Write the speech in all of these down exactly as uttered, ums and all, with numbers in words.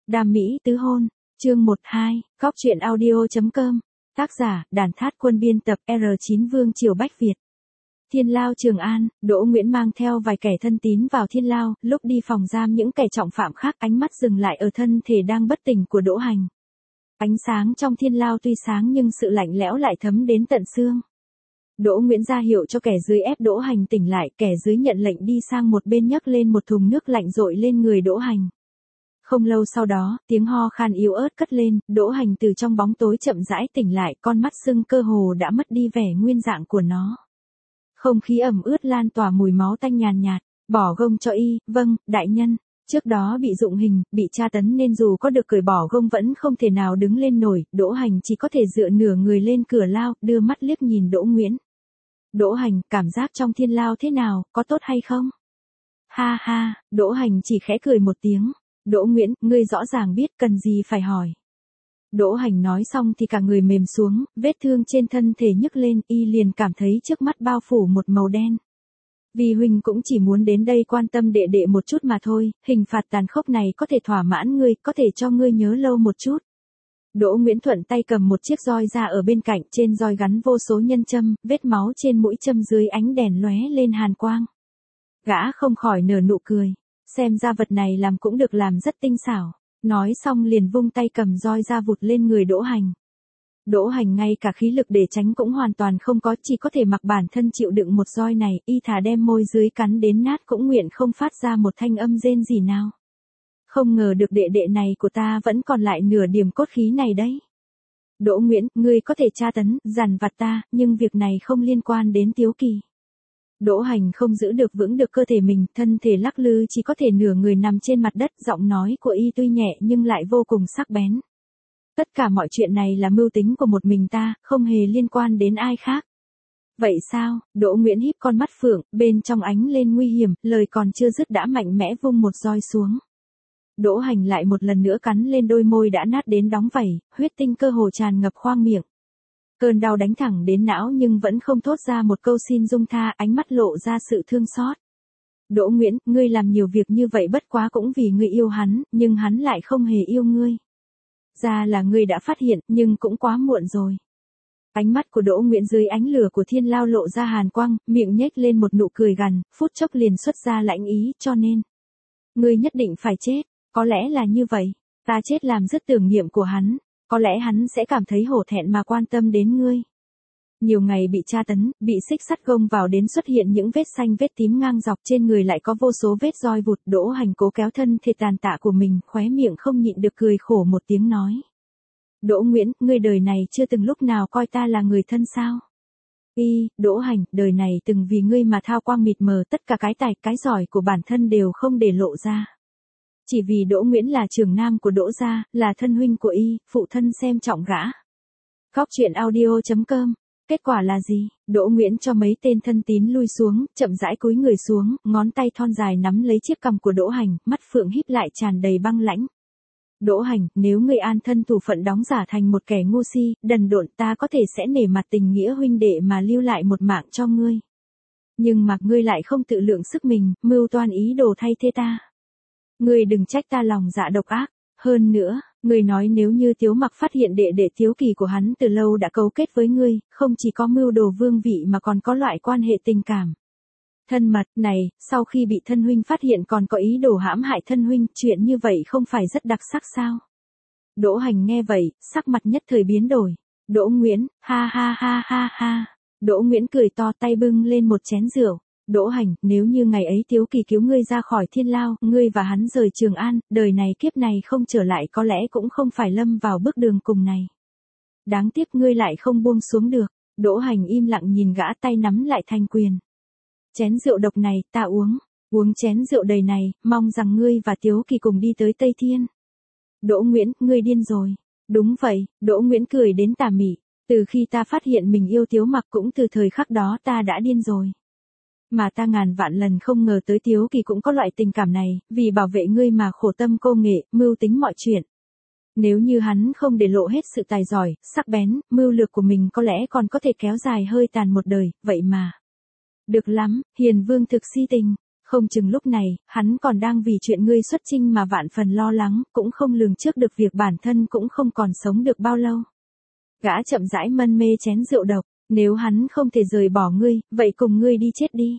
Đam mỹ tứ hôn, chương một hai, góc truyện audio chấm com, tác giả, Đàn Thát Quân biên tập, R chín Vương Triều Bách Việt. Thiên Lao Trường An, Đỗ Nguyễn mang theo vài kẻ thân tín vào Thiên Lao, lúc đi phòng giam những kẻ trọng phạm khác ánh mắt dừng lại ở thân thể đang bất tỉnh của Đỗ Hành. Ánh sáng trong Thiên Lao tuy sáng nhưng sự lạnh lẽo lại thấm đến tận xương. Đỗ Nguyễn ra hiệu cho kẻ dưới ép Đỗ Hành tỉnh lại, kẻ dưới nhận lệnh đi sang một bên nhấc lên một thùng nước lạnh dội lên người Đỗ Hành. Không lâu sau đó, tiếng ho khan yếu ớt cất lên, Đỗ Hành từ trong bóng tối chậm rãi tỉnh lại, con mắt sưng cơ hồ đã mất đi vẻ nguyên dạng của nó. Không khí ẩm ướt lan tỏa mùi máu tanh nhàn nhạt, bỏ gông cho y, vâng, đại nhân. Trước đó bị dụng hình, bị tra tấn nên dù có được cởi bỏ gông vẫn không thể nào đứng lên nổi, Đỗ Hành chỉ có thể dựa nửa người lên cửa lao, đưa mắt liếc nhìn Đỗ Nguyễn. Đỗ Hành, cảm giác trong Thiên Lao thế nào, có tốt hay không? Ha ha, Đỗ Hành chỉ khẽ cười một tiếng. Đỗ Nguyễn, ngươi rõ ràng biết cần gì phải hỏi. Đỗ Hành nói xong thì cả người mềm xuống, vết thương trên thân thể nhức lên, y liền cảm thấy trước mắt bao phủ một màu đen. Vì huynh cũng chỉ muốn đến đây quan tâm đệ đệ một chút mà thôi, hình phạt tàn khốc này có thể thỏa mãn ngươi, có thể cho ngươi nhớ lâu một chút. Đỗ Nguyễn thuận tay cầm một chiếc roi ra ở bên cạnh, trên roi gắn vô số nhân châm, vết máu trên mũi châm dưới ánh đèn lóe lên hàn quang. Gã không khỏi nở nụ cười. Xem ra vật này làm cũng được, làm rất tinh xảo. Nói xong liền vung tay cầm roi ra vụt lên người Đỗ Hành. Đỗ Hành ngay cả khí lực để tránh cũng hoàn toàn không có, chỉ có thể mặc bản thân chịu đựng một roi này, y thà đem môi dưới cắn đến nát cũng nguyện không phát ra một thanh âm rên gì nào. Không ngờ được đệ đệ này của ta vẫn còn lại nửa điểm cốt khí này đấy. Đỗ Nguyễn, ngươi có thể tra tấn, dằn vặt ta, nhưng việc này không liên quan đến Tiếu Kỳ. Đỗ Hành không giữ được vững được cơ thể mình, thân thể lắc lư chỉ có thể nửa người nằm trên mặt đất, giọng nói của y tuy nhẹ nhưng lại vô cùng sắc bén. Tất cả mọi chuyện này là mưu tính của một mình ta, không hề liên quan đến ai khác. Vậy sao? Đỗ Nguyễn híp con mắt phượng, bên trong ánh lên nguy hiểm, lời còn chưa dứt đã mạnh mẽ vung một roi xuống. Đỗ Hành lại một lần nữa cắn lên đôi môi đã nát đến đóng vảy, huyết tinh cơ hồ tràn ngập khoang miệng. Cơn đau đánh thẳng đến não nhưng vẫn không thốt ra một câu xin dung tha, ánh mắt lộ ra sự thương xót. Đỗ Nguyễn, ngươi làm nhiều việc như vậy bất quá cũng vì ngươi yêu hắn, nhưng hắn lại không hề yêu ngươi. Ra là ngươi đã phát hiện, nhưng cũng quá muộn rồi. Ánh mắt của Đỗ Nguyễn dưới ánh lửa của Thiên Lao lộ ra hàn quang, miệng nhếch lên một nụ cười gằn, phút chốc liền xuất ra lãnh ý, cho nên. Ngươi nhất định phải chết, có lẽ là như vậy, ta chết làm dứt tưởng niệm của hắn. Có lẽ hắn sẽ cảm thấy hổ thẹn mà quan tâm đến ngươi. Nhiều ngày bị tra tấn, bị xích sắt gông vào đến xuất hiện những vết xanh vết tím ngang dọc, trên người lại có vô số vết roi vụt. Đỗ Hành cố kéo thân thể tàn tạ của mình, khóe miệng không nhịn được cười khổ một tiếng nói. Đỗ Nguyễn, ngươi đời này chưa từng lúc nào coi ta là người thân sao? Y, Đỗ Hành, đời này từng vì ngươi mà thao quang mịt mờ, tất cả cái tài, cái giỏi của bản thân đều không để lộ ra. Chỉ vì Đỗ Nguyễn là trưởng nam của Đỗ gia, là thân huynh của y, phụ thân xem trọng gã. Góc truyện audio chấm com, kết quả là gì? Đỗ Nguyễn cho mấy tên thân tín lui xuống, chậm rãi cúi người xuống, ngón tay thon dài nắm lấy chiếc cằm của Đỗ Hành, mắt phượng híp lại tràn đầy băng lãnh. Đỗ Hành, nếu ngươi an thân thủ phận đóng giả thành một kẻ ngu si, đần độn, ta có thể sẽ nể mặt tình nghĩa huynh đệ mà lưu lại một mạng cho ngươi. Nhưng mà ngươi lại không tự lượng sức mình, mưu toan ý đồ thay thế ta. Ngươi đừng trách ta lòng dạ độc ác, hơn nữa, ngươi nói nếu như Tiếu Mặc phát hiện đệ đệ Tiếu Kỳ của hắn từ lâu đã cấu kết với ngươi, không chỉ có mưu đồ vương vị mà còn có loại quan hệ tình cảm. Thân mật, này, sau khi bị thân huynh phát hiện còn có ý đồ hãm hại thân huynh, chuyện như vậy không phải rất đặc sắc sao? Đỗ Hành nghe vậy, sắc mặt nhất thời biến đổi. Đỗ Nguyễn, ha ha ha ha ha. Đỗ Nguyễn cười to, tay bưng lên một chén rượu. Đỗ Hành, nếu như ngày ấy Tiếu Kỳ cứu ngươi ra khỏi Thiên Lao, ngươi và hắn rời Trường An, đời này kiếp này không trở lại, có lẽ cũng không phải lâm vào bước đường cùng này. Đáng tiếc ngươi lại không buông xuống được. Đỗ Hành im lặng nhìn gã, tay nắm lại thành quyền. Chén rượu độc này, ta uống, uống chén rượu đầy này, mong rằng ngươi và Tiếu Kỳ cùng đi tới Tây Thiên. Đỗ Nguyễn, ngươi điên rồi. Đúng vậy, Đỗ Nguyễn cười đến tà mị. Từ khi ta phát hiện mình yêu Tiếu Mặc cũng từ thời khắc đó ta đã điên rồi. Mà ta ngàn vạn lần không ngờ tới Tiếu Kỳ cũng có loại tình cảm này, vì bảo vệ ngươi mà khổ tâm cô nghệ, mưu tính mọi chuyện. Nếu như hắn không để lộ hết sự tài giỏi, sắc bén, mưu lược của mình có lẽ còn có thể kéo dài hơi tàn một đời, vậy mà. Được lắm, Hiền Vương thực si tình. Không chừng lúc này, hắn còn đang vì chuyện ngươi xuất chinh mà vạn phần lo lắng, cũng không lường trước được việc bản thân cũng không còn sống được bao lâu. Gã chậm rãi mân mê chén rượu độc, nếu hắn không thể rời bỏ ngươi, vậy cùng ngươi đi chết đi.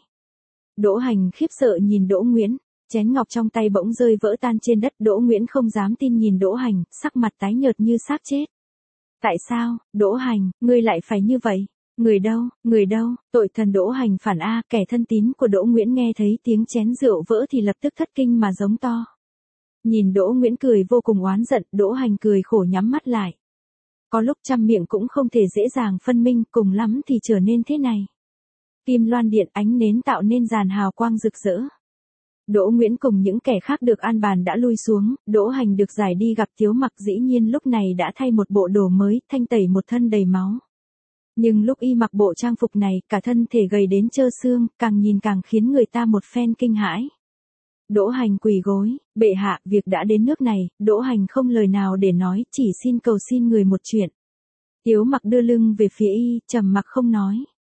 Đỗ Hành khiếp sợ nhìn Đỗ Nguyễn, chén ngọc trong tay bỗng rơi vỡ tan trên đất. Đỗ Nguyễn không dám tin nhìn Đỗ Hành, sắc mặt tái nhợt như xác chết. Tại sao, Đỗ Hành, ngươi lại phải như vậy? Người đâu, người đâu, tội thần Đỗ Hành phản a, kẻ thân tín của Đỗ Nguyễn nghe thấy tiếng chén rượu vỡ thì lập tức thất kinh mà giống to. Nhìn Đỗ Nguyễn cười vô cùng oán giận, Đỗ Hành cười khổ nhắm mắt lại. Có lúc trăm miệng cũng không thể dễ dàng phân minh, cùng lắm thì trở nên thế này. Kim loan điện ánh nến tạo nên dàn hào quang rực rỡ. Đỗ Nguyễn cùng những kẻ khác được an bàn đã lui xuống, Đỗ Hành được giải đi gặp Tiếu Mặc, dĩ nhiên lúc này đã thay một bộ đồ mới, thanh tẩy một thân đầy máu. Nhưng lúc y mặc bộ trang phục này, cả thân thể gầy đến trơ xương, càng nhìn càng khiến người ta một phen kinh hãi. Đỗ Hành quỳ gối, bệ hạ, việc đã đến nước này, Đỗ Hành không lời nào để nói, chỉ xin cầu xin người một chuyện. Tiếu Mặc đưa lưng về phía y, trầm mặc không nói.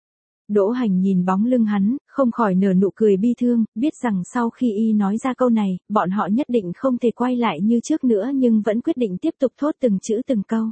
Đỗ Hành nhìn bóng lưng hắn, không khỏi nở nụ cười bi thương, biết rằng sau khi y nói ra câu này, bọn họ nhất định không thể quay lại như trước nữa, nhưng vẫn quyết định tiếp tục thốt từng chữ từng câu.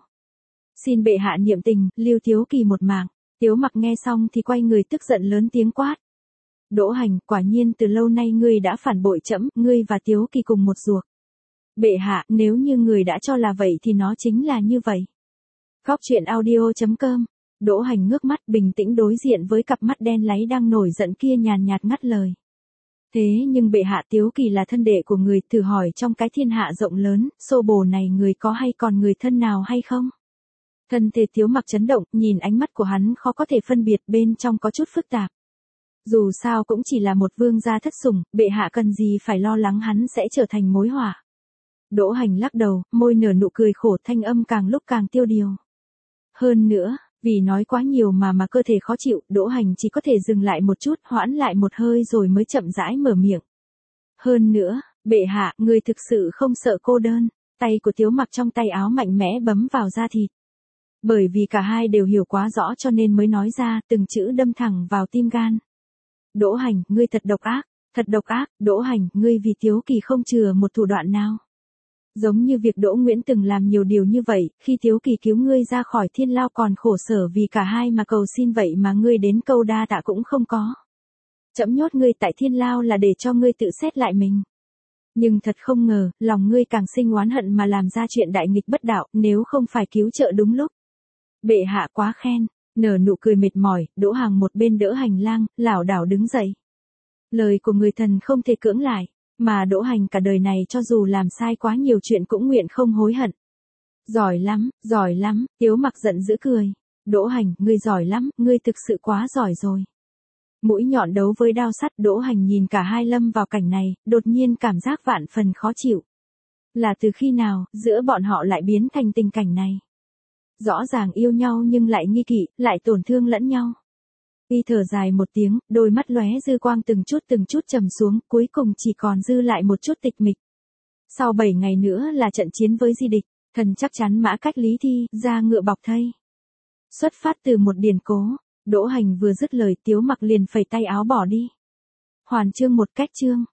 Xin bệ hạ niệm tình, lưu Tiếu Kỳ một mạng. Tiếu Mặc nghe xong thì quay người tức giận lớn tiếng quát. Đỗ Hành, quả nhiên từ lâu nay ngươi đã phản bội trẫm, ngươi và Tiếu Kỳ cùng một ruột. Bệ hạ, nếu như người đã cho là vậy thì nó chính là như vậy. Góc truyện audio chấm com. Đỗ Hành ngước mắt bình tĩnh đối diện với cặp mắt đen láy đang nổi giận kia, nhàn nhạt ngắt lời. Thế nhưng bệ hạ, Tiếu Kỳ là thân đệ của người, thử hỏi trong cái thiên hạ rộng lớn, xô bồ này người có hay còn người thân nào hay không? Thân thể Tiếu Mặc chấn động, nhìn ánh mắt của hắn khó có thể phân biệt, bên trong có chút phức tạp. Dù sao cũng chỉ là một vương gia thất sủng, bệ hạ cần gì phải lo lắng hắn sẽ trở thành mối họa. Đỗ Hành lắc đầu, môi nở nụ cười khổ, thanh âm càng lúc càng tiêu điều. Hơn nữa, vì nói quá nhiều mà mà cơ thể khó chịu, Đỗ Hành chỉ có thể dừng lại một chút, hoãn lại một hơi rồi mới chậm rãi mở miệng. Hơn nữa, bệ hạ, người thực sự không sợ cô đơn. Tay của Tiếu Mặc trong tay áo mạnh mẽ bấm vào da thịt. Bởi vì cả hai đều hiểu quá rõ cho nên mới nói ra, từng chữ đâm thẳng vào tim gan. Đỗ Hành, ngươi thật độc ác, thật độc ác. Đỗ Hành, ngươi vì Tiếu Kỳ không chừa một thủ đoạn nào. Giống như việc Đỗ Nguyễn từng làm nhiều điều như vậy, khi Tiếu Kỳ cứu ngươi ra khỏi thiên lao còn khổ sở vì cả hai mà cầu xin, vậy mà ngươi đến câu đa tạ cũng không có. Trẫm nhốt ngươi tại thiên lao là để cho ngươi tự xét lại mình. Nhưng thật không ngờ, lòng ngươi càng sinh oán hận mà làm ra chuyện đại nghịch bất đạo, nếu không phải cứu trợ đúng lúc. Bệ hạ quá khen, nở nụ cười mệt mỏi, Đỗ Hàng một bên đỡ hành lang, lảo đảo đứng dậy. Lời của người thần không thể cưỡng lại, mà Đỗ Hành cả đời này cho dù làm sai quá nhiều chuyện cũng nguyện không hối hận. Giỏi lắm, giỏi lắm, Tiếu Mặc giận dữ cười. Đỗ Hành, ngươi giỏi lắm, ngươi thực sự quá giỏi rồi. Mũi nhọn đấu với đao sắt, Đỗ Hành nhìn cả hai lâm vào cảnh này, đột nhiên cảm giác vạn phần khó chịu. Là từ khi nào, giữa bọn họ lại biến thành tình cảnh này? Rõ ràng yêu nhau nhưng lại nghi kỵ, lại tổn thương lẫn nhau. Y thở dài một tiếng, đôi mắt lóe dư quang từng chút từng chút trầm xuống, cuối cùng chỉ còn dư lại một chút tịch mịch. Sau bảy ngày nữa là trận chiến với Di Địch, thần chắc chắn mã cách Lý Thi, ra ngựa bọc thây. Xuất phát từ một điển cố, Đỗ Hành vừa dứt lời, Tiếu Mặc liền phẩy tay áo bỏ đi. Hoàn chương một cách chương.